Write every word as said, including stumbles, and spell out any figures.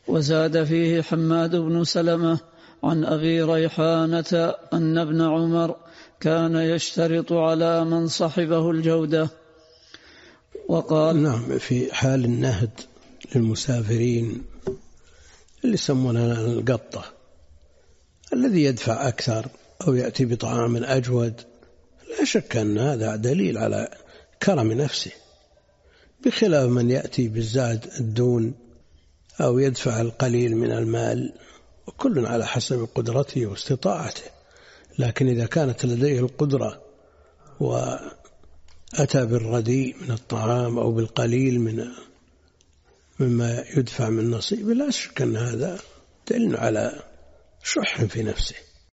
وزاد فيه حماد بن سلمة عن أبي ريحانة أن ابن عمر كان يشترط على من صحبه الجودة. وقال نعم في حال النهد للمسافرين اللي يسمونها القطة، الذي يدفع أكثر أو يأتي بطعام أجود، لا شك أن هذا دليل على كرم نفسه، بخلاف من يأتي بالزاد الدون أو يدفع القليل من المال، وكل على حسب قدرته واستطاعته. لكن إذا كانت لديه القدرة وأتى بالرديء من الطعام أو بالقليل من مما يدفع من نصيب، لا شك أن هذا دليل على شح في نفسه.